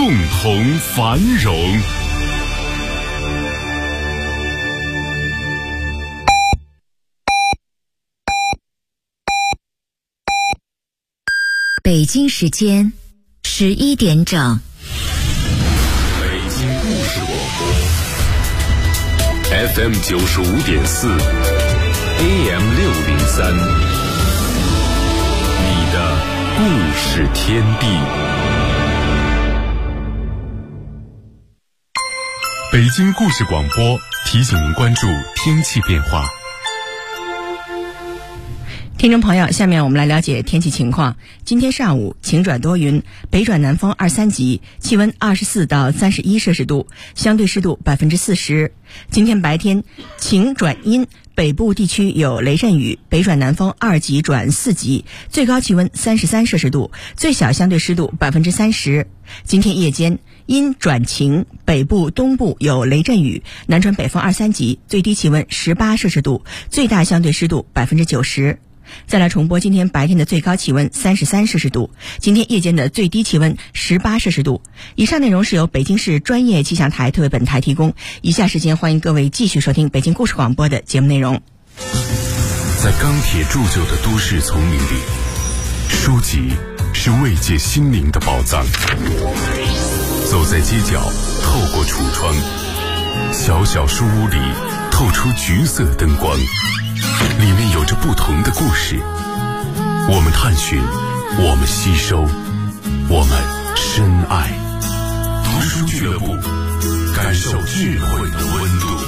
共同繁荣。 北京时间11点整。 北京故事广播 FM 95.4 AM 603，你的故事天地。北京故事广播提醒您关注天气变化。 听众朋友，下面我们来了解天气情况。今天上午晴转多云，北转南风2、3级，气温24到31摄氏度，相对湿度40%。今天白天晴转阴，北部地区有雷阵雨，北转南风2级转4级，最高气温33摄氏度，最小相对湿度30%。今天夜间阴转晴，北部东部有雷阵雨，南转北风2、3级，最低气温18摄氏度，最大相对湿度90%。再来重播今天白天的最高气温33摄氏度，今天夜间的最低气温18摄氏度。以上内容是由北京市专业气象台特为本台提供。以下时间欢迎各位继续收听北京故事广播的节目内容。 在钢铁铸就的都市丛林里，书籍是慰藉心灵的宝藏。走在街角，透过橱窗，小小书屋里透出橘色灯光，里面有着不同的故事。我们探寻，我们吸收，我们深爱。读书俱乐部，感受智慧的温度。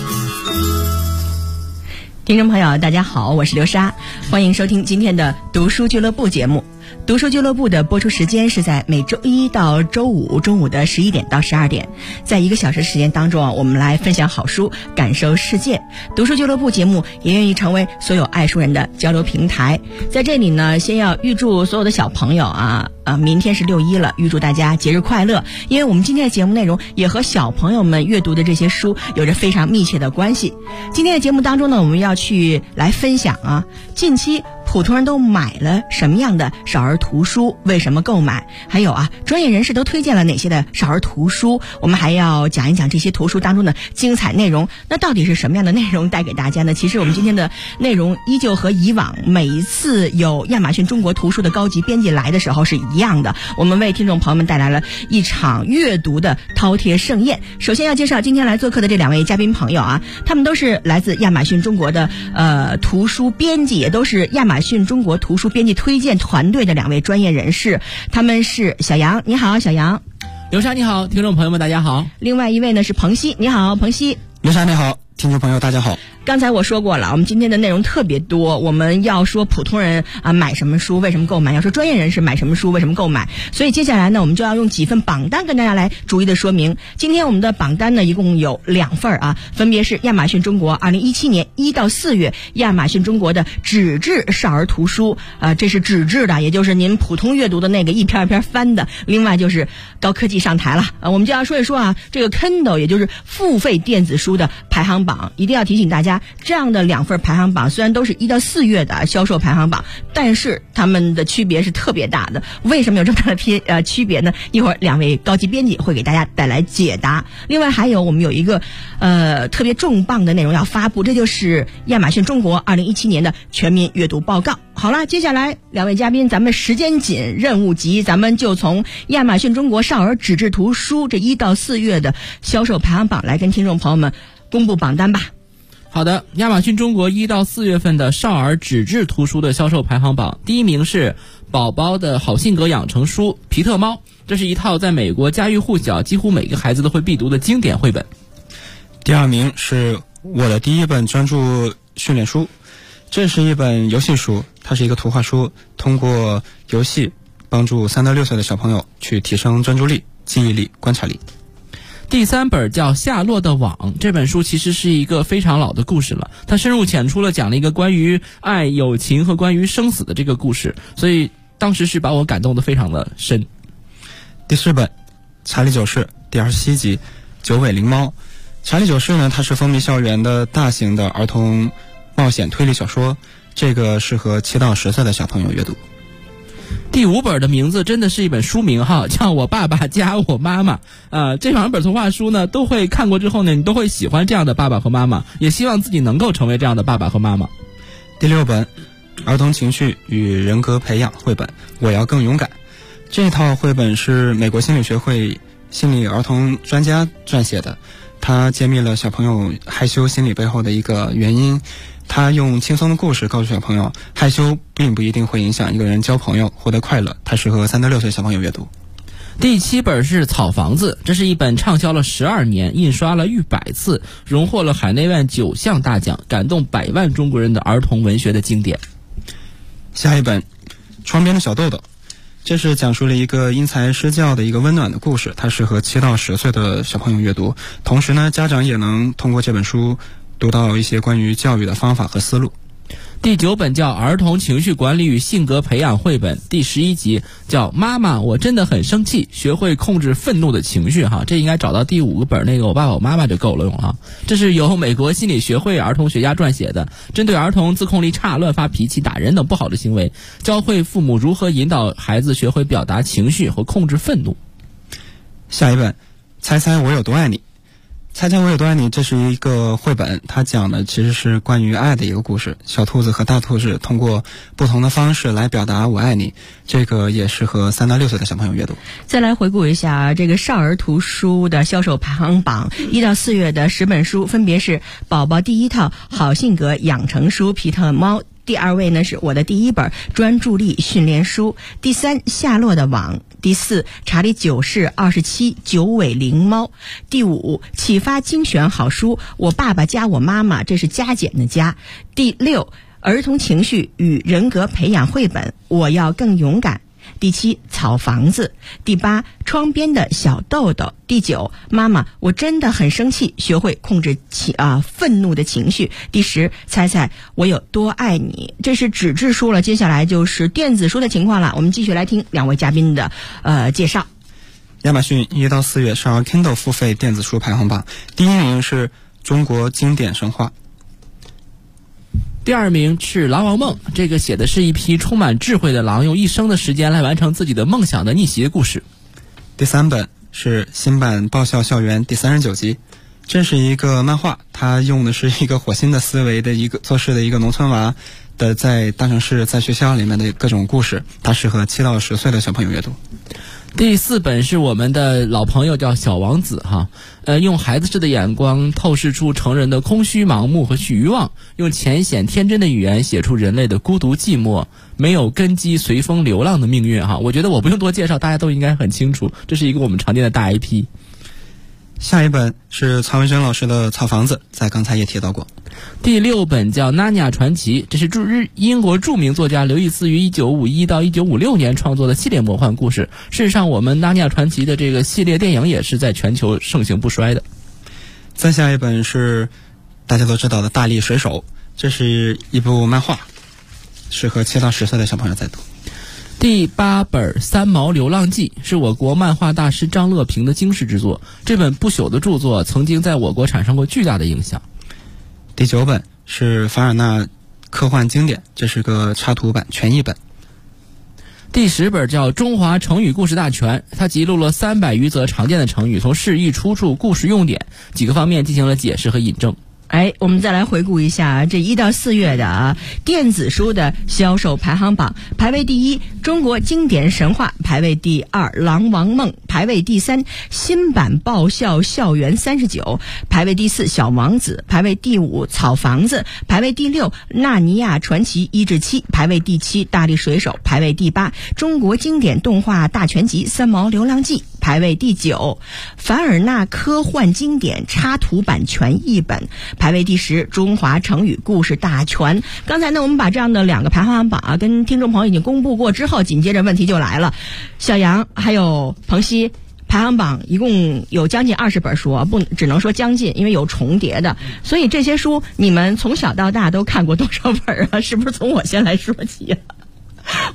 听众朋友大家好，我是刘莎，欢迎收听今天的读书俱乐部节目。读书俱乐部的播出时间是在每周一到周五中午的11点到12点，在1个小时时间当中，我们来分享好书，感受世界。读书俱乐部节目也愿意成为所有爱书人的交流平台。在这里呢，先要预祝所有的小朋友明天是6·1了，预祝大家节日快乐。因为我们今天的节目内容也和小朋友们阅读的这些书有着非常密切的关系。今天的节目当中呢，我们要去来分享近期普通人都买了什么样的少儿图书，为什么购买，还有专业人士都推荐了哪些的少儿图书。我们还要讲一讲这些图书当中的精彩内容。那到底是什么样的内容带给大家呢？其实我们今天的内容依旧和以往每一次有亚马逊中国图书的高级编辑来的时候是一样的，我们为听众朋友们带来了一场阅读的饕餮盛宴。首先要介绍今天来做客的这2位嘉宾朋友他们都是来自亚马逊中国的图书编辑，也都是亚马逊中国图书编辑推荐团队的2位专业人士。他们是小杨，你好小杨。 刘莎你好，听众朋友们大家好。 另外一位呢是彭曦，你好彭曦。 刘莎你好，听众朋友大家好。 刚才我说过了，我们今天的内容特别多，我们要说普通人买什么书为什么购买，要说专业人士买什么书为什么购买，所以接下来呢，我们就要用几份榜单跟大家来逐一的说明。今天我们的榜单呢一共有2份分别是亚马逊中国2017年1到4月亚马逊中国的纸质少儿图书，这是纸质的，也就是您普通阅读的那个一篇一篇翻的。另外就是高科技上台了我们就要说一说这个 Kindle 也就是付费电子书的排行榜。一定要提醒大家，这样的2份排行榜虽然都是1到4月的销售排行榜，但是它们的区别是特别大的。为什么有这么大的区别呢？一会儿2位高级编辑会给大家带来解答。另外还有我们有一个特别重磅的内容要发布，这就是亚马逊中国2017年的全民阅读报告。好了，接下来2位嘉宾咱们时间紧任务急，咱们就从亚马逊中国少儿纸质图书这1到4月的销售排行榜来跟听众朋友们公布榜单吧。 好的，亚马逊中国1到4月份的少儿纸质图书的销售排行榜，第1名是宝宝的好性格养成书《皮特猫》，这是一套在美国家喻户晓，几乎每个孩子都会必读的经典绘本。 第2名是我的第一本专注训练书，这是一本游戏书，它是一个图画书，通过游戏帮助3到6岁的小朋友去提升专注力、记忆力、观察力。 第3本叫《夏洛的网》，这本书其实是一个非常老的故事了，它深入浅出了讲了一个关于爱、友情和关于生死的这个故事，所以当时是把我感动得非常的深。 第4本《查理九世》第27集《九尾灵猫》。查理九世呢，它是风靡校园的大型的儿童冒险推理小说，这个适合7到10岁的小朋友阅读。 第5本的名字真的是一本书名哈，叫我爸爸加我妈妈。这2本童话书呢，都会看过之后呢，你都会喜欢这样的爸爸和妈妈，也希望自己能够成为这样的爸爸和妈妈。 第6本，儿童情绪与人格培养绘本，我要更勇敢。这套绘本是美国心理学会心理儿童专家撰写的，他揭秘了小朋友害羞心理背后的一个原因。他用轻松的故事告诉小朋友，害羞并不一定会影响一个人交朋友获得快乐，它适合3到6岁小朋友阅读。 第7本是草房子，这是一本畅销了12年，印刷了100次，荣获了海内外9项大奖，感动100万中国人的儿童文学的经典。 下一本，窗边的小豆豆，这是讲述了一个因材施教的一个温暖的故事，它适合7到10岁的小朋友阅读。同时呢，家长也能通过这本书读到一些关于教育的方法和思路。 第9本叫儿童情绪管理与性格培养绘本，第11集叫妈妈我真的很生气，学会控制愤怒的情绪哈，这应该找到第5本那个我爸爸我妈妈就够了用啊。这是由美国心理学会儿童学家撰写的，针对儿童自控力差、乱发脾气、打人等不好的行为，教会父母如何引导孩子学会表达情绪和控制愤怒。 下一本，猜猜我有多爱你。猜猜我有多爱你，这是一个绘本，它讲的其实是关于爱的一个故事。小兔子和大兔子通过不同的方式来表达我爱你，这个也适合3到6岁的小朋友阅读。 再来回顾一下这个少儿图书的销售排行榜，1到4月的10本书分别是宝宝第1套好性格养成书皮特猫，第2位呢是我的第1本专注力训练书，第3夏洛的网，第4查理9世27九尾灵猫，第5启发精选好书我爸爸加我妈妈，这是加减的加，第6儿童情绪与人格培养绘本我要更勇敢，第7草房子，第8窗边的小豆豆，第9妈妈我真的很生气，学会控制愤怒的情绪，第10猜猜我有多爱你。这是纸质书了，接下来就是电子书的情况了，我们继续来听2位嘉宾的介绍。 亚马逊1到4月少儿 Kindle 付费电子书排行榜，第1名是中国经典神话， 第2名是狼王梦，这个写的是一匹充满智慧的狼用一生的时间来完成自己的梦想的逆袭的故事。 第3本是新版爆笑校园第39集，这是一个漫画，它用的是一个火星的思维的一个做事的一个农村娃的在大城市在学校里面的各种故事，它适合7到10岁的小朋友阅读。 第4本是我们的老朋友叫小王子哈，用孩子式的眼光透视出成人的空虚盲目和欲望，用浅显天真的语言写出人类的孤独寂寞，没有根基随风流浪的命运哈。我觉得我不用多介绍，大家都应该很清楚，这是一个我们常见的大 IP。 下一本是曹文轩老师的草房子，在刚才也提到过。 第6本叫《纳尼亚传奇》，这是英国著名作家刘易斯于1951到1956年创作的系列魔幻故事。事实上，我们《纳尼亚传奇》的这个系列电影也是在全球盛行不衰的。 再下一本是大家都知道的《大力水手》，这是一部漫画，适合7到10岁的小朋友在读。 第8本《三毛流浪记》是我国漫画大师张乐平的惊世之作，这本不朽的著作曾经在我国产生过巨大的影响。 第9本是凡尔纳科幻经典，这是个插图版全译本。 第10本叫《中华成语故事大全》，它记录了300余则常见的成语，从释义、出处、故事用典几个方面进行了解释和引证。 我们再来回顾一下这1到4月的电子书的销售排行榜，排位第1中国经典神话，排位第2狼王梦，排位第3新版爆笑校园39，排位第4小王子，排位第5草房子，排位第6纳尼亚传奇1至7，排位第7大力水手，排位第8中国经典动画大全集三毛流浪记，排位第9凡尔纳科幻经典插图版全译本，排位第10中华成语故事大全。刚才呢我们把这样的2个排行榜跟听众朋友已经公布过之后，紧接着问题就来了，小杨还有彭曦，排行榜一共有将近20本书不只能说将近，因为有重叠的，所以这些书你们从小到大都看过多少本啊？是不是从我先来说起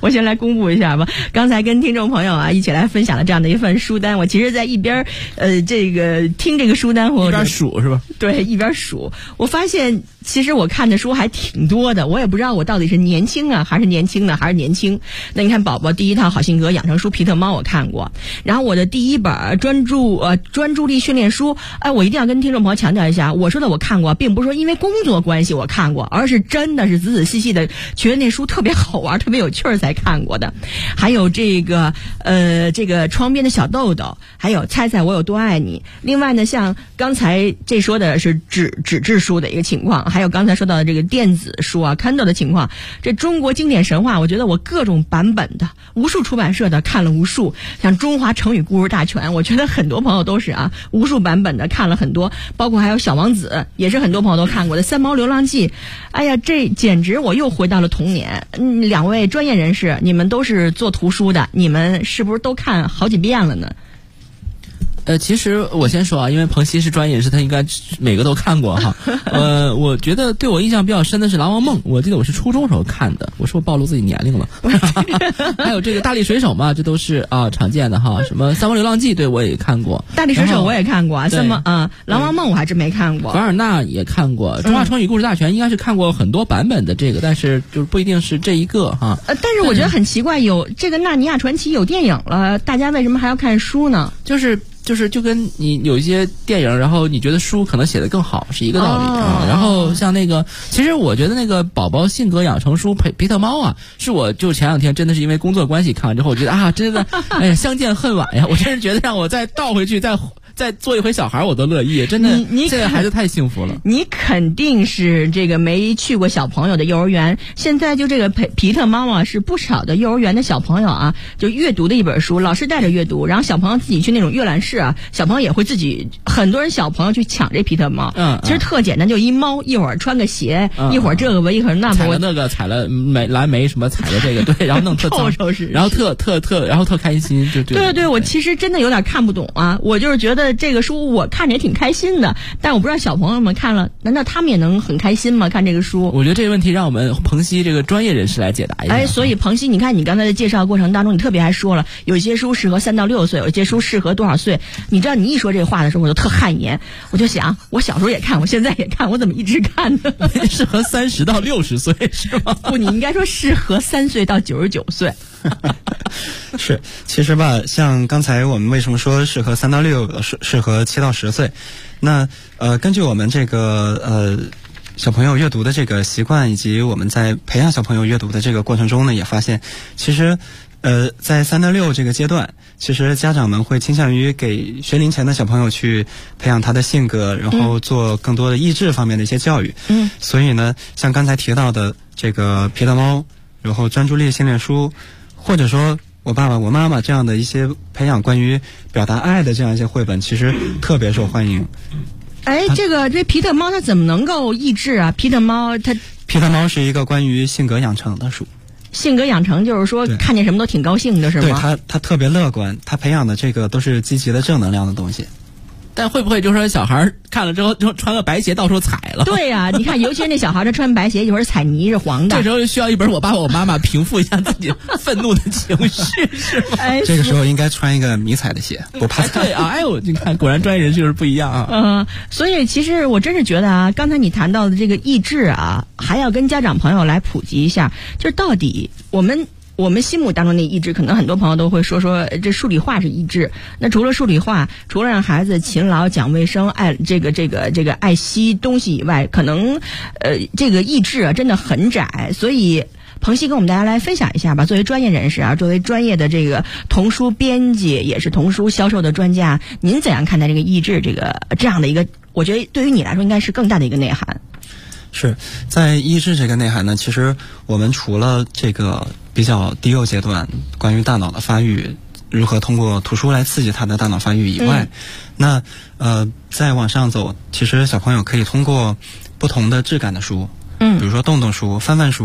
我先来公布一下吧。刚才跟听众朋友啊一起来分享了这样的一份书单，我其实在一边这个听这个书单或者一边数是吧？ 对，一边数，我发现其实我看的书还挺多的，我也不知道我到底是年轻啊还是年轻的还是年轻。那你看宝宝第一套好性格养成书皮特猫我看过，然后我的第一本专注力训练书，我一定要跟听众朋友强调一下，我说的我看过，并不是说因为工作关系我看过，而是真的是仔仔细细的觉得那书特别好玩特别有趣才看过的。还有这个窗边的小豆豆，还有猜猜我有多爱你。另外呢，像刚才这说的是纸质书的一个情况，还有刚才说到的这个电子书啊 Kindle 的情况。这中国经典神话，我觉得我各种版本的无数出版社的看了无数，像中华成语故事大全，我觉得很多朋友都是无数版本的看了很多，包括还有小王子也是很多朋友都看过的，三毛流浪记，哎呀，这简直我又回到了童年。两位专业人士，你们都是做图书的，你们是不是都看好几遍了呢？ 其实我先说啊，因为彭曦是专业人士，他应该每个都看过哈。我觉得对我印象比较深的是《狼王梦》，我记得我是初中时候看的，我是不是暴露自己年龄了？还有这个《大力水手》嘛，这都是常见的哈。什么《三毛流浪记》，对我也看过，《 大力水手》我也看过，《狼王梦》我还真没看过， 凡尔纳也看过，《中华成语故事大全》应该是看过很多版本的这个，但是就是不一定是这一个哈。 但是我觉得很奇怪，有这个《纳尼亚传奇》有电影了，大家为什么还要看书呢？ 就跟你有一些电影，然后你觉得书可能写得更好是一个道理啊。然后像那个，其实我觉得那个宝宝性格养成书皮特猫啊，是我就前两天真的是因为工作关系看完之后，我觉得真的哎呀相见恨晚呀，我真是觉得让我再倒回去再做一回小孩我都乐意，真的，这个孩子太幸福了。 你肯定是这个没去过小朋友的幼儿园，现在就这个皮特猫啊，是不少的幼儿园的小朋友就阅读的一本书，老师带着阅读，然后小朋友自己去那种阅览室小朋友也会自己，很多人小朋友去抢这皮特猫。其实特简单，就一猫，一会儿穿个鞋，一会儿这个吧，一会儿那个， 踩了那个，踩了蓝莓什么，踩了这个，对，然后弄特脏，然后特开心， 对，我其实真的有点看不懂我就是觉得这个书我看着也挺开心的，但我不知道小朋友们看了，难道他们也能很开心吗？看这个书， 我觉得这个问题让我们彭曦这个专业人士来解答一下。 所以彭曦，你看你刚才的介绍过程当中，你特别还说了，有些书适合3到6岁，有些书适合多少岁？你知道你一说这话的时候，我就特汗颜，我就想，我小时候也看，我现在也看，我怎么一直看呢？ 适合30到60岁是吗？ 不，你应该说适合3岁到99岁。 是，其实吧，像刚才我们为什么说适合3到6，适合7到10岁？那根据我们这个小朋友阅读的这个习惯，以及我们在培养小朋友阅读的这个过程中呢，也发现，其实在3到6这个阶段，其实家长们会倾向于给学龄前的小朋友去培养他的性格，然后做更多的益智方面的一些教育。所以呢，像刚才提到的这个皮特猫，然后专注力训练书，或者说我爸爸我妈妈这样的一些培养关于表达爱的这样一些绘本，其实特别受欢迎。 这皮特猫它怎么能够益智啊？皮特猫是一个关于性格养成的书。 性格养成就是说看见什么都挺高兴的是吗？ 对，他特别乐观，他培养的这个都是积极的正能量的东西。 但会不会就是说小孩看了之后就穿个白鞋到处踩了？ 对呀，你看，尤其是那小孩他穿白鞋，一会儿踩泥是黄的。 这时候需要一本我爸爸我妈妈平复一下自己愤怒的情绪，是吗？ 这个时候应该穿一个迷彩的鞋，不怕踩。 对我你看，果然专业人士就是不一样所以其实我真是觉得刚才你谈到的这个益智还要跟家长朋友来普及一下，就是到底我们心目当中的益智，可能很多朋友都会说这数理化是益智。那除了数理化，除了让孩子勤劳、讲卫生、爱爱惜东西以外，可能这个益智真的很窄。所以彭曦跟我们大家来分享一下吧。作为专业人士作为专业的这个童书编辑，也是童书销售的专家，您怎样看待这个益智这样的一个？我觉得对于你来说应该是更大的一个内涵。 是在益智这个内涵呢，其实我们除了这个比较低幼阶段关于大脑的发育，如何通过图书来刺激他的大脑发育以外，那再往上走，其实小朋友可以通过不同的质感的书，比如说动动书、翻翻书，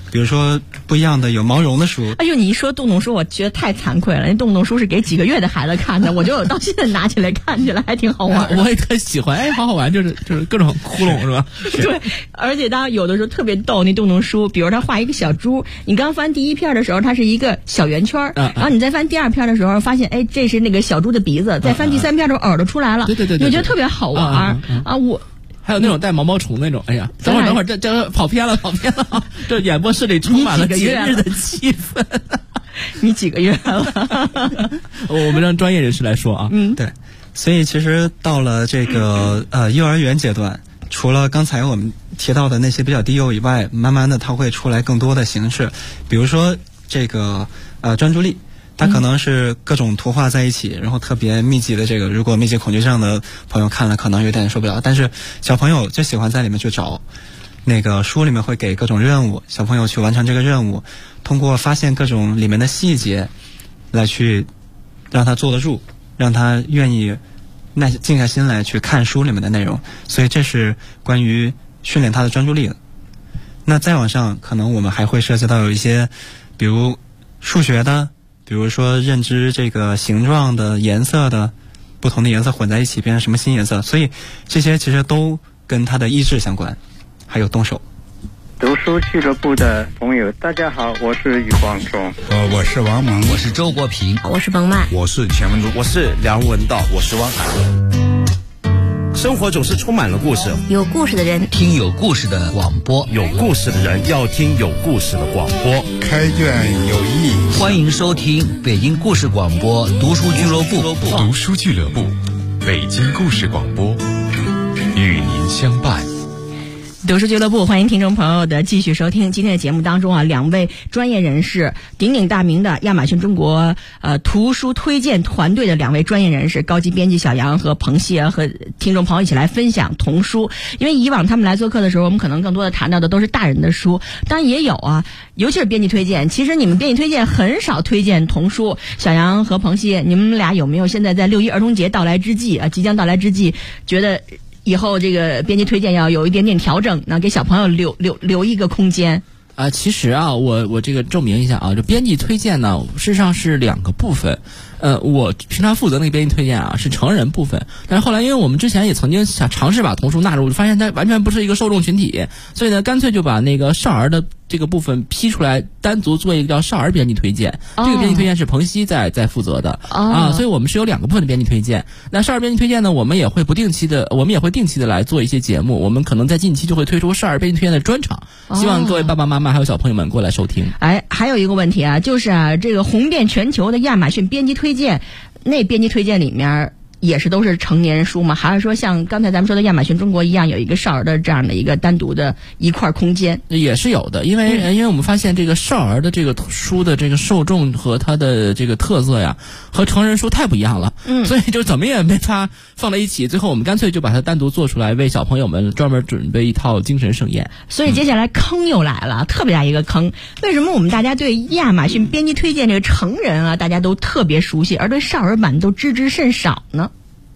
比如说不一样的有毛绒的书。 哎呦，你一说洞洞书，我觉得太惭愧了。那洞洞书是给几个月的孩子看的，我觉得我到现在拿起来看起来还挺好玩。 我也特喜欢，好好玩，就是各种窟窿是吧？ 对，而且他有的时候特别逗，那洞洞书，比如他画一个小猪，你刚翻第一篇的时候，它是一个小圆圈，然后你再翻第二篇的时候，发现哎，这是那个小猪的鼻子，再翻第三篇的时候，耳朵出来了， 对， 我觉得特别好玩啊！我。 还有那种带毛毛虫那种，哎呀，等会儿，这跑偏了，这演播室里充满了节日的气氛。 你几个月了？ 我们让专业人士来说啊。 对，所以其实到了这个幼儿园阶段，除了刚才我们提到的那些比较低幼以外，慢慢的它会出来更多的形式，比如说这个专注力。它可能是各种图画在一起，然后特别密集的这个，如果密集恐惧症的朋友看了可能有点受不了，但是小朋友就喜欢在里面去找，那个书里面会给各种任务，小朋友去完成这个任务，通过发现各种里面的细节来去让他坐得住，让他愿意静下心来去看书里面的内容，所以这是关于训练他的专注力的。那再往上可能我们还会涉及到有一些比如数学的，比如说认知这个形状的颜色的不同的颜色混在一起变成什么新颜色，所以这些其实都跟他的意志相关，还有动手。 读书俱乐部的朋友大家好，我是余广忠， 我是王蒙， 我是周国平， 我是彭曼， 我是钱文忠， 我是梁文道，我是汪涵。生活总是充满了故事， 有故事的人听有故事的广播， 有故事的人要听有故事的广播。 开卷有益， 欢迎收听北京故事广播读书俱乐部。 读书俱乐部，北京故事广播，与您相伴。 读书俱乐部，欢迎听众朋友的继续收听。今天的节目当中啊，两位专业人士，鼎鼎大名的亚马逊中国图书推荐团队的两位专业人士，高级编辑小杨和彭希和听众朋友一起来分享童书。因为以往他们来做客的时候，我们可能更多的谈到的都是大人的书，当然也有啊，尤其是编辑推荐。其实你们编辑推荐很少推荐童书。小杨和彭希，你们俩有没有现在在6·1儿童节到来之际啊，即将到来之际，觉得以后这个编辑推荐要有一点点调整，那给小朋友留一个空间啊？其实啊，我这个证明一下啊，这编辑推荐呢，事实上是2个部分。我平常负责那个编辑推荐啊，是成人部分，但是后来因为我们之前也曾经想尝试把童书纳入，发现它完全不是一个受众群体，所以呢，干脆就把那个少儿的这个部分批出来，单独做一个叫少儿编辑推荐。这个编辑推荐是彭希在负责的啊，所以我们是有2个部分的编辑推荐。那少儿编辑推荐呢，我们也会定期的来做一些节目，我们可能在近期就会推出少儿编辑推荐的专场，希望各位爸爸妈妈还有小朋友们过来收听。 哎，还有一个问题啊，就是啊，这个红遍全球的亚马逊编辑推荐，那编辑推荐里面也是都是成年人书吗？还是说像刚才咱们说的亚马逊中国一样，有一个少儿的这样的一个单独的一块空间？ 也是有的，因为我们发现这个少儿的这个书的这个受众和它的这个特色呀，和成人书太不一样了。所以就怎么也没法放在一起，最后我们干脆就把它单独做出来，为小朋友们专门准备一套精神盛宴。 所以接下来坑又来了，特别大一个坑。为什么我们大家对亚马逊编辑推荐这个成人啊，大家都特别熟悉，而对少儿版都知之甚少呢？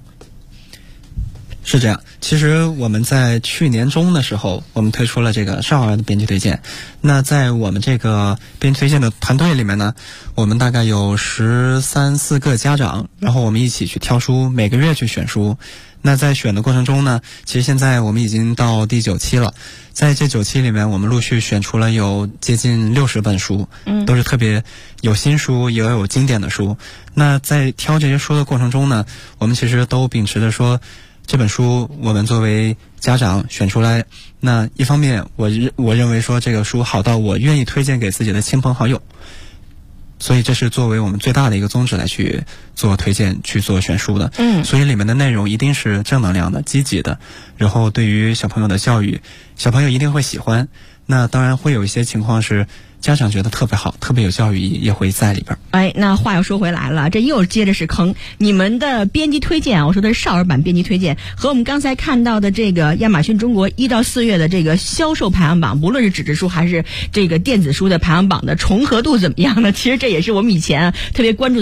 是这样，其实我们在去年中的时候，我们推出了这个少儿的编辑推荐。那在我们这个编辑推荐的团队里面呢，我们大概有13、14个家长，然后我们一起去挑书，每个月去选书。那在选的过程中呢，其实现在我们已经到第9期了。在这9期里面，我们陆续选出了有接近60本书，都是特别有新书，也有经典的书。那在挑这些书的过程中呢，我们其实都秉持着说，这本书我们作为家长选出来，那一方面我认为说这个书好到我愿意推荐给自己的亲朋好友，所以这是作为我们最大的一个宗旨来去做推荐，去做选书的。所以里面的内容一定是正能量的、积极的，然后对于小朋友的教育，小朋友一定会喜欢。那当然会有一些情况是家长觉得特别好，特别有教育意义，也会在里边。 哎，那话又说回来了，这又接着是坑。你们的编辑推荐啊，我说的是少儿版编辑推荐，和我们刚才看到的这个亚马逊中国1到4月的这个销售排行榜，无论是纸质书还是这个电子书的排行榜的重合度怎么样呢？其实这也是我们以前特别关注的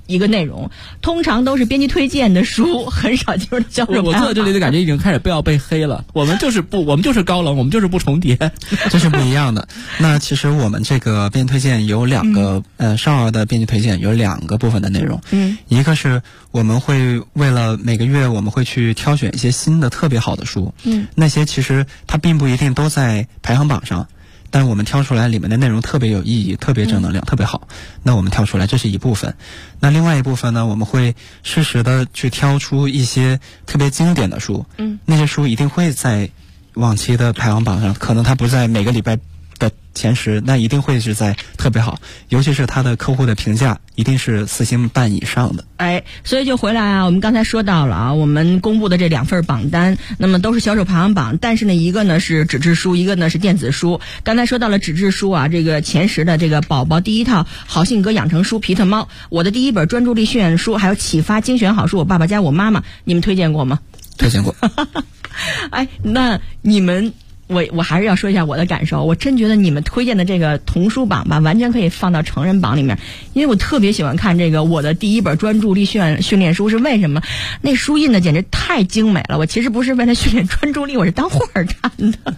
一个内容，通常都是编辑推荐的书，很少进入销售排行榜。 我坐在这里的感觉已经开始要被黑了。我们就是高冷，我们就是不重叠， 这是不一样的。那其实我们这个编辑推荐有两个，少儿的编辑推荐有2个部分的内容。一个是我们会为了每个月我们会去挑选一些新的特别好的书，那些其实它并不一定都在排行榜上。但是我们挑出来里面的内容特别有意义，特别正能量，特别好，那我们挑出来，这是一部分。那另外一部分呢，我们会适时的去挑出一些特别经典的书，那些书一定会在往期的排行榜上，可能它不在每个礼拜的前10，那一定会是在特别好，尤其是它的客户的评价一定是4星半以上的。 所以就回来啊，我们刚才说到了啊，我们公布的这2份榜单，那么都是销售排行榜，但是呢，一个呢是纸质书，一个呢是电子书。刚才说到了纸质书啊，这个前10的这个宝宝第一套好性格养成书皮特猫，我的第一本专注力训练书，还有启发精选好书我爸爸加我妈妈，你们推荐过吗？ 推荐过。 那你们我还是要说一下我的感受，我真觉得你们推荐的这个童书榜吧，完全可以放到成人榜里面，因为我特别喜欢看这个我的第一本专注力训练书。是为什么？那书印的简直太精美了，我其实不是为了训练专注力，我是当画儿看的。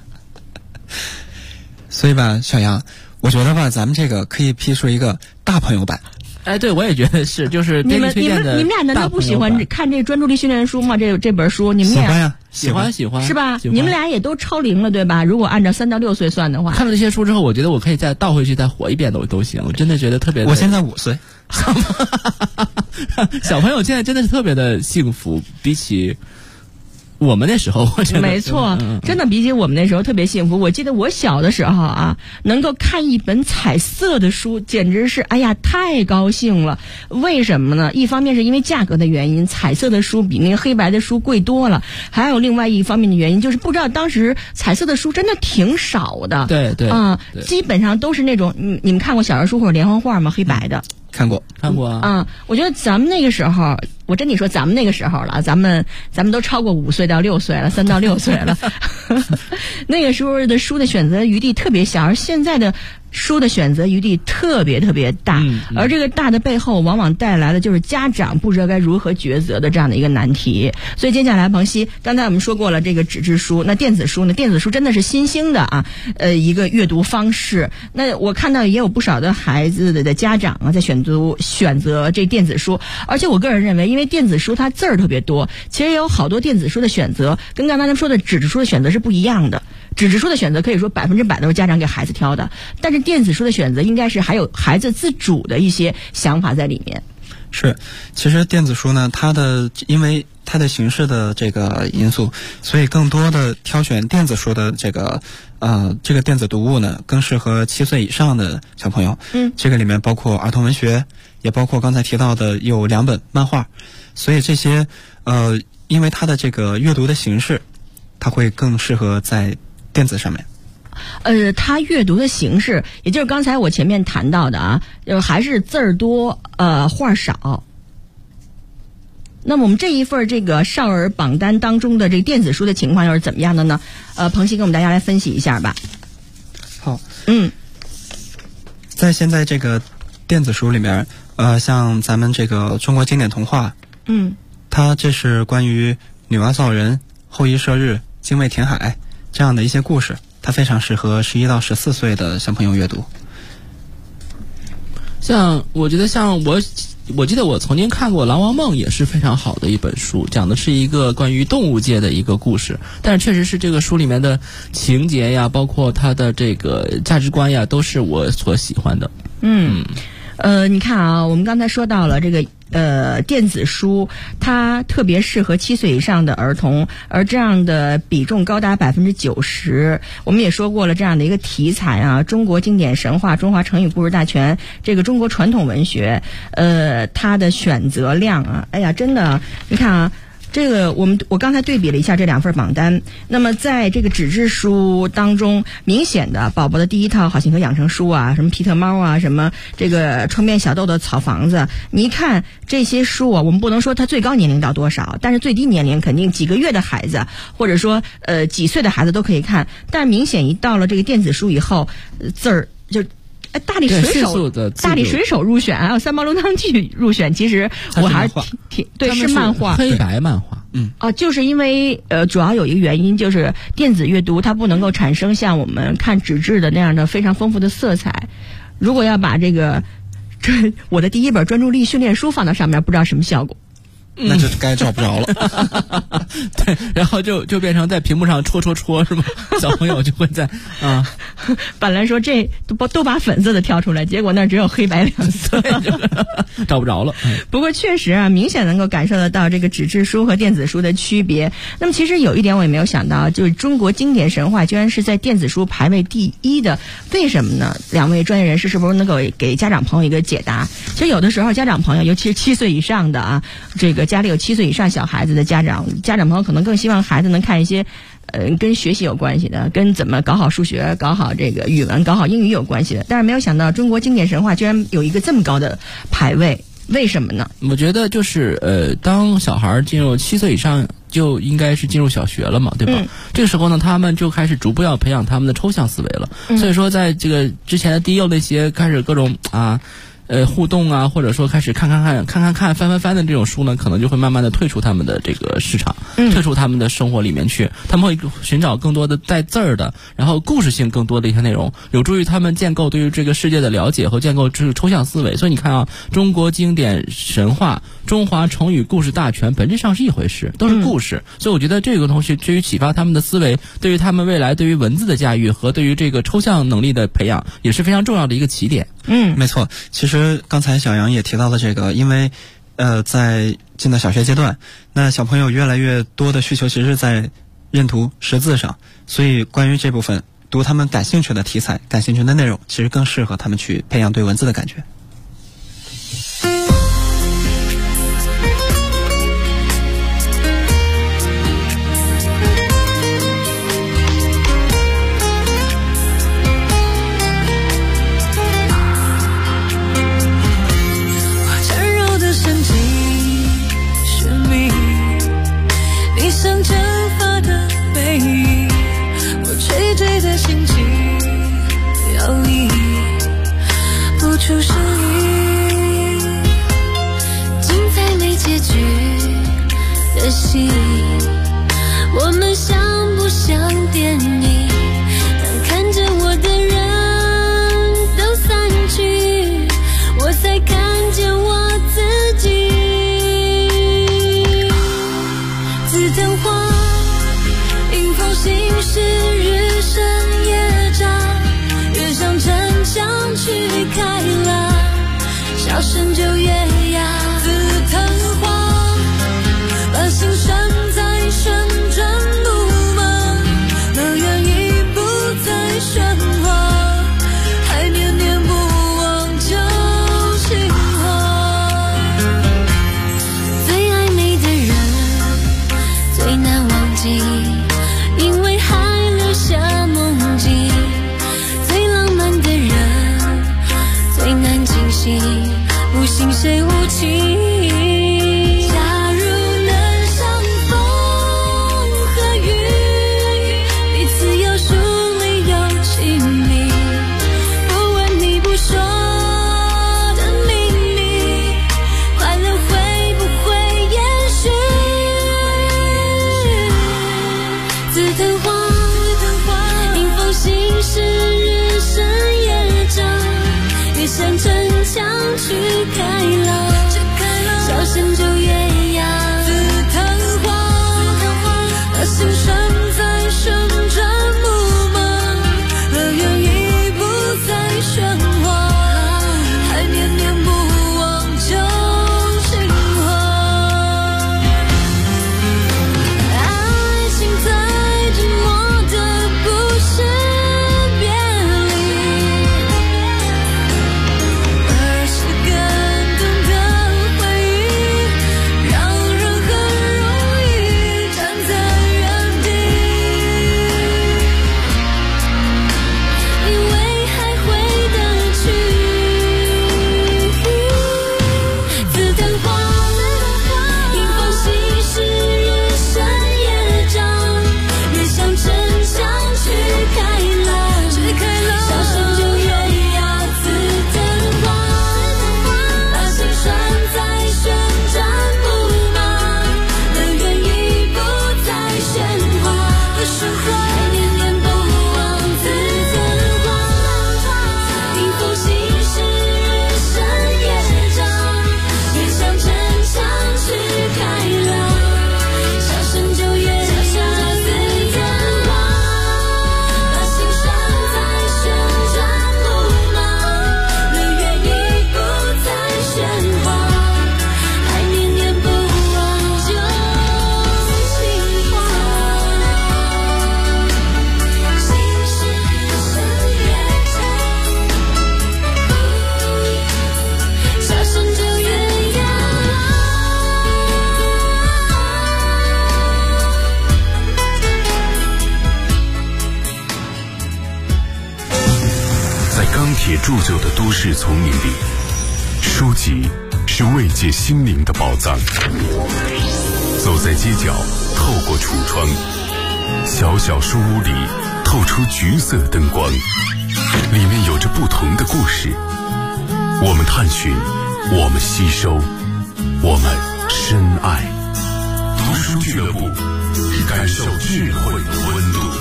所以吧，小杨，我觉得吧，咱们这个可以批出一个大朋友版。 对，我也觉得是，就是你们俩难道不喜欢看这个专注力训练书吗？这本书你们俩喜欢呀， 喜欢是吧？你们俩也都超龄了对吧？如果按照3到6岁算的话， 看了这些书之后，我觉得我可以再倒回去再活一遍都行。我真的觉得特别的。 我现在5岁， 小朋友现在真的是特别的幸福，比起我们那时候，我觉得没错，真的比起我们那时候特别幸福。我记得我小的时候啊，能够看一本彩色的书，简直是太高兴了。为什么呢？一方面是因为价格的原因，彩色的书比那个黑白的书贵多了；还有另外一方面的原因，就是不知道当时彩色的书真的挺少的。 对基本上都是那种你们看过小人书或者连环画吗？黑白的。 看过啊。我觉得咱们那个时候，我真得说咱们那个时候了，咱们都超过5岁到6岁了，3到6岁了。那个时候的书的选择余地特别小，而现在的书的选择余地特别特别大，而这个大的背后往往带来的就是家长不知道该如何抉择的这样的一个难题。所以接下来彭曦，刚才我们说过了这个纸质书，那电子书呢？电子书真的是新兴的一个阅读方式。那我看到也有不少的孩子的家长啊在选择这电子书，而且我个人认为，因为电子书它字儿特别多，其实也有好多电子书的选择跟刚才咱们说的纸质书的选择是不一样的。纸质书的选择可以说100%都是家长给孩子挑的，但是电子书的选择应该是还有孩子自主的一些想法在里面。 是，其实电子书呢，因为它的形式的这个因素，所以更多的挑选电子书的这个电子读物呢，更适合7岁以上的小朋友。这个里面包括儿童文学，也包括刚才提到的有2本漫画，所以这些因为它的这个阅读的形式，它会更适合在电子上面。 它阅读的形式，也就是刚才我前面谈到的还是字儿多，画少。那么我们这一份这个少儿榜单当中的这个电子书的情况又是怎么样的呢？彭曦跟我们大家来分析一下吧。 好，在现在这个电子书里面，像咱们这个中国经典童话，它这是关于女娲造人、后羿射日、精卫填海这样的一些故事，它非常适合11到14岁的小朋友阅读。 我觉得我记得我曾经看过《狼王梦》，也是非常好的一本书，讲的是一个关于动物界的一个故事，但是确实是这个书里面的情节呀，包括它的这个价值观呀，都是我所喜欢的。 你看啊，我们刚才说到了这个电子书，它特别适合7岁以上的儿童，而这样的比重高达90%。我们也说过了，这样的一个题材啊，中国经典神话、中华成语故事大全，这个中国传统文学，它的选择量啊，真的，你看啊。这个我刚才对比了一下这2份榜单，那么在这个纸质书当中，明显的宝宝的第一套好性格养成书啊，什么皮特猫啊，什么这个窗边小豆豆草房子，你一看这些书啊，我们不能说它最高年龄到多少，但是最低年龄肯定几个月的孩子，或者说几岁的孩子都可以看，但明显一到了这个电子书以后，字儿就大力水手入选，还有三毛流浪记入选，其实我还是挺对，是漫画， 黑白漫画。 就是因为主要有一个原因，就是电子阅读它不能够产生像我们看纸质的那样的非常丰富的色彩。如果要把我的第一本专注力训练书放到上面，不知道什么效果。 那就该找不着了。 对，然后就变成在屏幕上戳是吗？小朋友就会在本来说这都把粉色的挑出来，结果那只有黑白两色， 找不着了。 不过确实啊，明显能够感受得到这个纸质书和电子书的区别。那么其实有一点我也没有想到，就是中国经典神话居然是在电子书排位第1的，为什么呢？两位专业人士是不是能够给家长朋友一个解答？其实有的时候家长朋友，尤其是7岁以上的啊，这个家里有7岁以上小孩子的家长朋友可能更希望孩子能看一些跟学习有关系的，跟怎么搞好数学、搞好这个语文、搞好英语有关系的。但是没有想到中国经典神话居然有一个这么高的排位，为什么呢？ 我觉得就是当小孩进入7岁以上，就应该是进入小学了嘛，对吧？这个时候呢，他们就开始逐步要培养他们的抽象思维了。所以说，在这个之前的低幼那些开始各种互动啊，或者说开始看、翻的这种书呢，可能就会慢慢的退出他们的这个市场，退出他们的生活里面去。他们会寻找更多的带字儿的，然后故事性更多的一些内容，有助于他们建构对于这个世界的了解和建构这个抽象思维。所以你看啊，中国经典神话、中华成语故事大全，本质上是一回事，都是故事。所以我觉得这个东西对于启发他们的思维，对于他们未来对于文字的驾驭和对于这个抽象能力的培养，也是非常重要的一个起点。 没错。其实刚才小杨也提到了这个，因为在进到小学阶段，那小朋友越来越多的需求其实是在认图识字上，所以关于这部分读他们感兴趣的题材、感兴趣的内容，其实更适合他们去培养对文字的感觉。 像蒸发的回忆，我垂坠的心情摇曳不出声音，精彩没结局的戏，我们像不像电影？当看着我的人都散去，我才看见我自己。紫藤花迎风行驶，日升夜长，越向城墙去开朗，笑声就越哑。紫藤花把心拴在旋转路吗？乐园已不再喧哗，还念念不忘旧情话。最暧昧的人最难忘记，因为还留下梦境。最浪漫的人最难惊醒，不信谁为铁铸就的都市丛林里，书籍是慰藉心灵的宝藏。走在街角，透过橱窗，小小书屋里透出橘色灯光，里面有着不同的故事。我们探寻，我们吸收，我们深爱。读书俱乐部，感受智慧的温度。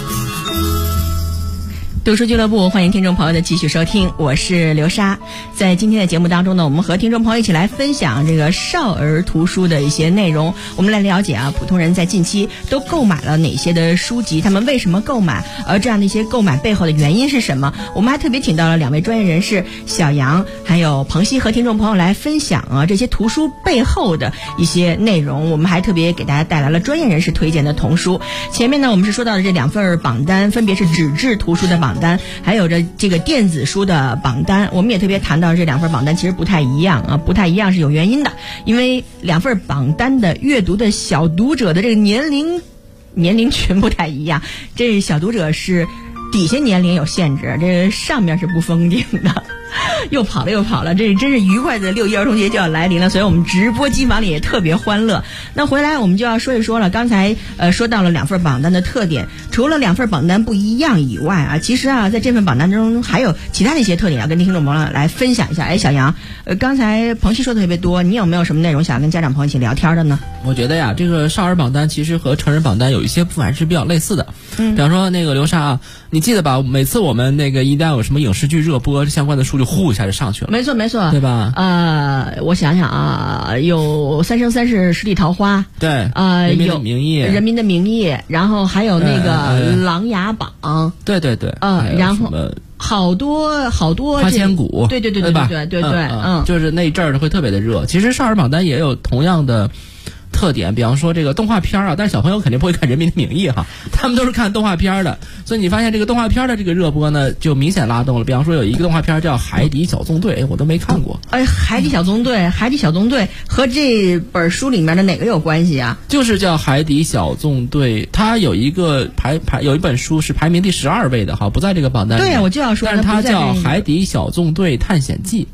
读书俱乐部，欢迎听众朋友的继续收听，我是刘莎。在今天的节目当中呢，我们和听众朋友一起来分享这个少儿图书的一些内容。我们来了解普通人在近期都购买了哪些的书籍，他们为什么购买，而这样的一些购买背后的原因是什么。我们还特别请到了2位专业人士小杨还有彭曦，和听众朋友来分享这些图书背后的一些内容。我们还特别给大家带来了专业人士推荐的童书。前面呢，我们是说到的这2份榜单，分别是纸质图书的榜单，还有着这个电子书的榜单。我们也特别谈到这2份榜单其实不太一样不太一样是有原因的，因为2份榜单的阅读的小读者的这个年龄群不太一样。这小读者是底下年龄有限制，这上面是不封顶的。又跑了，这真是愉快的6一儿童节就要来临了，所以我们直播机房里也特别欢乐。那回来我们就要说一说了，刚才说到了2份榜单的特点，除了2份榜单不一样以外其实在这份榜单中还有其他的一些特点要跟听众朋友来分享一下。小杨，刚才彭曦说的特别多，你有没有什么内容想要跟家长朋友一起聊天的呢？ 我觉得呀，这个少儿榜单其实和成人榜单有一些部分还是比较类似的。比方说那个刘莎你记得吧？每次我们那个一旦有什么影视剧热播相关的书，就呼一下就上去了。 没错， 对吧？ 我想想有《三生三世十里桃花》， 对，人民的名义， 然后还有那个《琅琊榜》， 对， 然后好多花千骨， 对， 就是那一阵儿会特别的热。其实少儿榜单也有同样的特点，比方说这个动画片但是小朋友肯定不会看《人民的名义》他们都是看动画片的，所以你发现这个动画片的这个热播呢，就明显拉动了。比方说有一个动画片叫《海底小纵队》，我都没看过。 海底小纵队和这本书里面的哪个有关系啊？ 就是叫《海底小纵队》，它有一个有一本书是排名第12位的不在这个榜单里。 对，我就要说， 但是它叫《海底小纵队探险记》。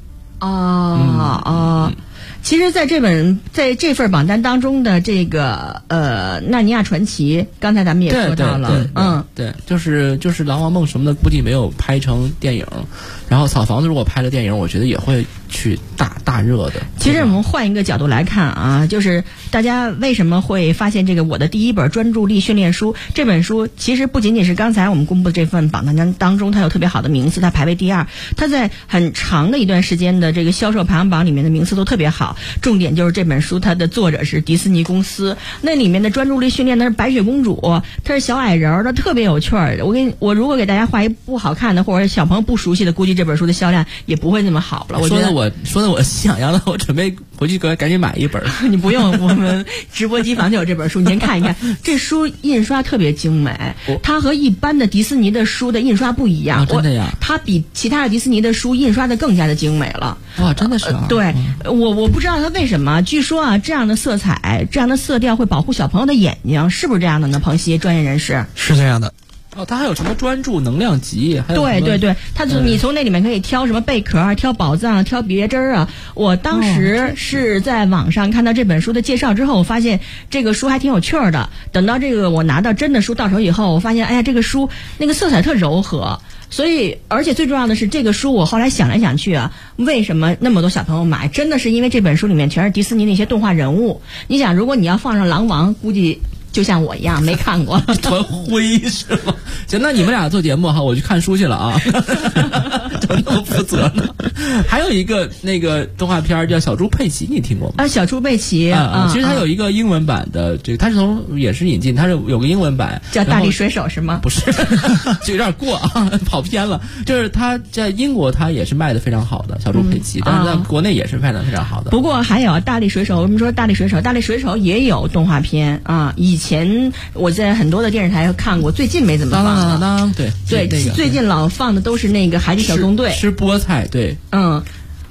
其实在这份榜单当中的这个纳尼亚传奇，刚才咱们也说到了， 对，就是狼王梦什么的，估计没有拍成电影。然后草房子如果拍了电影，我觉得也会去大热的。 其实我们换一个角度来看就是大家为什么会发现这个我的第一本专注力训练书这本书，其实不仅仅是刚才我们公布的这份榜单当中它有特别好的名次，它排位第2，它在很长的一段时间的这个销售排行榜里面的名次都特别好。重点就是这本书它的作者是迪士尼公司，那里面的专注力训练那是白雪公主，她是小矮人，她特别有趣儿。我如果给大家画一不好看的或者小朋友不熟悉的，估计这本书的销量也不会那么好了。 说的我心痒痒的，我准备回去赶紧买一本。 你不用，我们直播机房就有这本书，你先看一看。这书印刷特别精美，它和一般的迪士尼的书的印刷不一样。 真的呀？ 它比其他的迪士尼的书印刷的更加的精美了。 哇，真的是对，我不知道它为什么，据说这样的色彩这样的色调会保护小朋友的眼睛，是不是这样的呢？彭曦专业人士是这样的。 它还有什么专注能量级？ 对，它你从那里面可以挑什么贝壳挑宝藏挑别针我当时是在网上看到这本书的介绍之后，我发现这个书还挺有趣的。等到这个我拿到真的书到手以后，我发现这个书那个色彩特柔和。所以而且最重要的是，这个书我后来想来想去为什么那么多小朋友买，真的是因为这本书里面全是迪士尼那些动画人物。你想，如果你要放上狼王，估计就像我一样没看过， 团灰是吗？行，那你们俩做节目我去看书去了都那么负责呢。还有一个那个动画片叫《小猪佩奇》，你听过吗？ 小猪佩奇其实它有一个英文版的，这个它是也是引进，它是有个英文版叫《大力水手》是吗？ 不是，就有点过跑偏了。就是它在英国它也是卖的非常好的小猪佩奇，但是在国内也是卖的非常好的。 不过还有大力水手，我们说大力水手也有动画片以前我在很多的电视台看过，最近没怎么放了。 对， 最近老放的都是那个海底小纵队吃菠菜，对，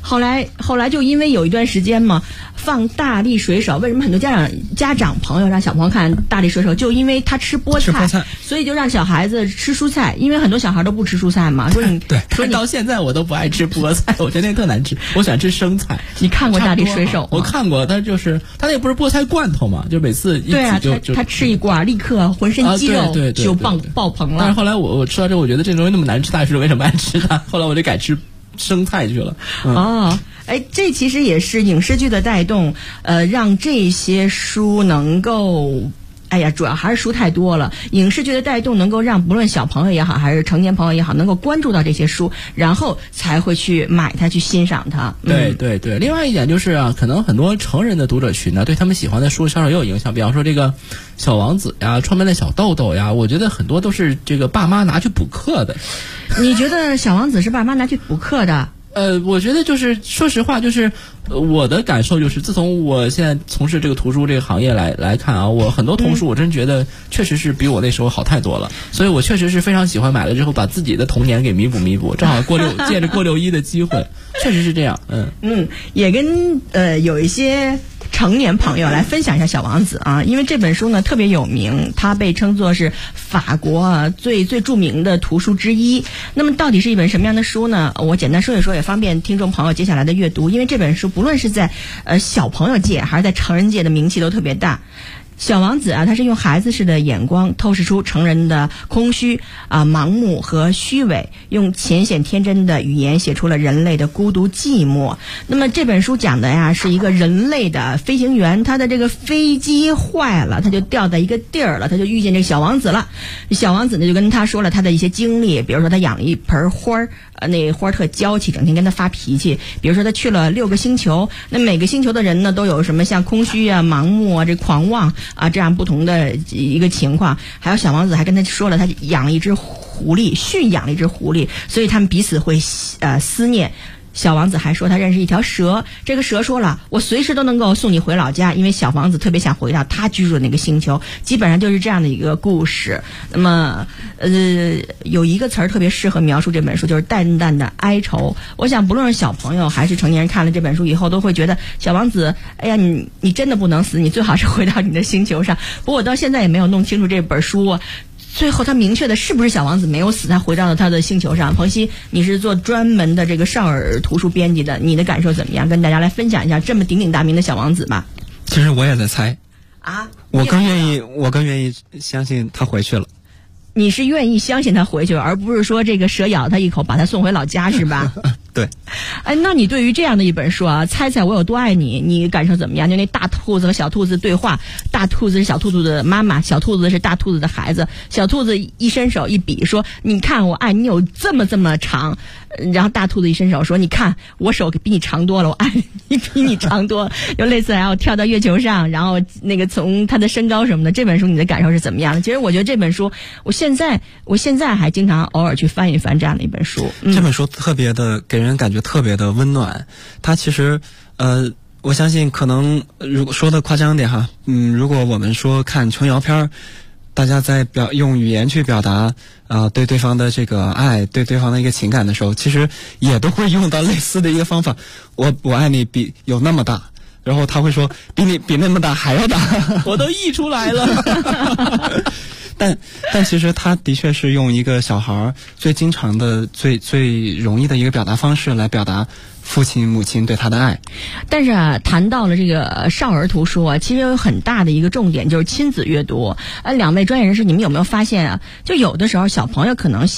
后来就因为有一段时间嘛，放大力水手，为什么很多家长朋友让小朋友看大力水手？就因为他吃菠菜，所以就让小孩子吃蔬菜，因为很多小孩都不吃蔬菜嘛。说你到现在我都不爱吃菠菜，我觉得那特难吃，我喜欢吃生菜。 你看过大力水手吗？ 我看过，但就是他那不是菠菜罐头嘛，就每次一挤就他吃一罐，立刻浑身肌肉就爆棚了。 但是后来我吃到这，我觉得这东西那么难吃，大力水手为什么爱吃它？后来我就改吃生菜去了。 这其实也是影视剧的带动，让这些书能够。主要还是书太多了。影视剧的带动能够让不论小朋友也好，还是成年朋友也好，能够关注到这些书，然后才会去买它，去欣赏它。 对。另外一点就是啊，可能很多成人的读者群呢，对他们喜欢的书销售也有影响。比方说这个小王子呀、窗边的小豆豆呀，我觉得很多都是这个爸妈拿去补课的。 你觉得小王子是爸妈拿去补课的？ 我觉得就是说实话，就是我的感受就是，自从我现在从事这个图书这个行业来看啊，我很多童书我真觉得确实是比我那时候好太多了，所以我确实是非常喜欢买了之后把自己的童年给弥补，正好借着过6·1的机会，确实是这样。 也跟有一些成年朋友来分享一下小王子啊，因为这本书呢特别有名，它被称作是法国最著名的图书之一。那么到底是一本什么样的书呢？我简单说一说，也方便听众朋友接下来的阅读。因为这本书不论是在小朋友界还是在成人界的名气都特别大。小王子啊，他是用孩子式的眼光透视出成人的空虚盲目和虚伪，用浅显天真的语言写出了人类的孤独寂寞。那么这本书讲的呀，是一个人类的飞行员，他的这个飞机坏了，他就掉在一个地儿了，他就遇见这个小王子了。小王子呢就跟他说了他的一些经历，比如说他养了一盆花儿，那花儿特娇气，整天跟他发脾气。比如说他去了6个星球，那每个星球的人呢都有什么像空虚啊、盲目啊、这狂妄这样不同的一个情况。还有小王子还跟他说了，他养了一只狐狸，驯养了一只狐狸，所以他们彼此会思念。小王子还说他认识一条蛇，这个蛇说了，我随时都能够送你回老家，因为小王子特别想回到他居住的那个星球。基本上就是这样的一个故事。那么有一个词儿特别适合描述这本书，就是淡淡的哀愁。我想不论是小朋友还是成年人看了这本书以后，都会觉得小王子，哎呀，你真的不能死，你最好是回到你的星球上。不过我到现在也没有弄清楚这本书最后他明确的是不是小王子没有死，他回到了他的星球上。彭曦，你是做专门的这个少儿图书编辑的，你的感受怎么样？跟大家来分享一下这么鼎鼎大名的小王子吧。 其实我也在猜啊， 我更愿意相信他回去了。 你是愿意相信他回去，而不是说这个蛇咬他一口把他送回老家，是吧？ 对。 那你对于这样的一本书啊，猜猜我有多爱你，你感受怎么样？就那大兔子和小兔子对话，大兔子是小兔子的妈妈，小兔子是大兔子的孩子。小兔子一伸手一比说，你看我爱你有这么长。然后大兔子一伸手说，你看我手比你长多了，我爱你比你长多了。就类似还要跳到月球上，然后那个从他的身高什么的。这本书你的感受是怎么样的？其实我觉得这本书我现在还经常偶尔去翻一翻这样的一本书。 这本书特别的给人感觉特别的温暖。它其实我相信可能如果说的夸张点哈，如果我们说看琼瑶片，大家在用语言去表达对对方的这个爱，对对方的一个情感的时候，其实也都会用到类似的一个方法。我爱你比有那么大，然后他会说比那么大还要大， 我都溢出来了。 但其实他的确是用一个小孩最经常的最容易的一个表达方式来表达父亲母亲对他的爱。 但是谈到了这个少儿图书其实有很大的一个重点就是亲子阅读。两位专业人士，你们有没有发现就有的时候小朋友可能